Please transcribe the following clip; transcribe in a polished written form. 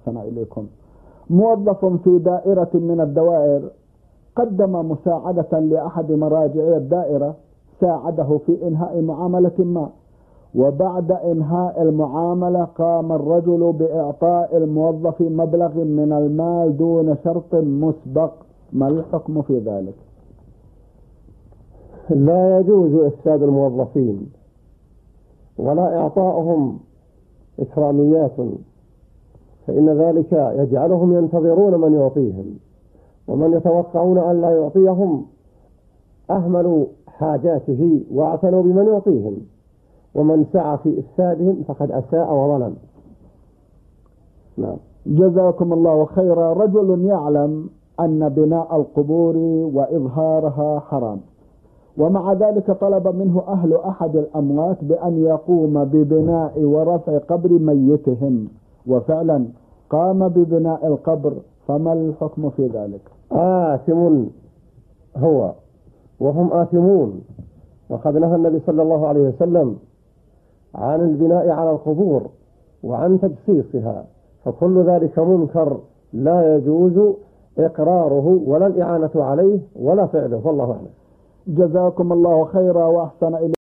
وأحسن إليكم. موظف في دائرة من الدوائر قدم مساعدة لأحد مراجعي الدائرة، ساعده في إنهاء معاملة ما، وبعد إنهاء المعاملة قام الرجل بإعطاء الموظف مبلغ من المال دون شرط مسبق، ما الحكم في ذلك؟ لا يجوز إفساد الموظفين ولا إعطاؤهم إكراميات، فإن ذلك يجعلهم ينتظرون من يعطيهم، ومن يتوقعون أن لا يعطيهم أهملوا حاجاته واعتنوا بمن يعطيهم، ومن سعى في إفسادهم فقد أساء وظلم. نعم. جزاكم الله خيرا. رجل يعلم أن بناء القبور وإظهارها حرام، ومع ذلك طلب منه أهل أحد الأموات بأن يقوم ببناء ورفع قبر ميتهم، وفعلا قام ببناء القبر، فما الحكم في ذلك؟ آثم هو وهم آثمون، وقد نهى النبي صلى الله عليه وسلم عن البناء على القبور وعن تجسيسها، فكل ذلك منكر لا يجوز إقراره ولا الإعانة عليه ولا فعله، والله أعلم. جزاكم الله خيرا وأحسن إليكم.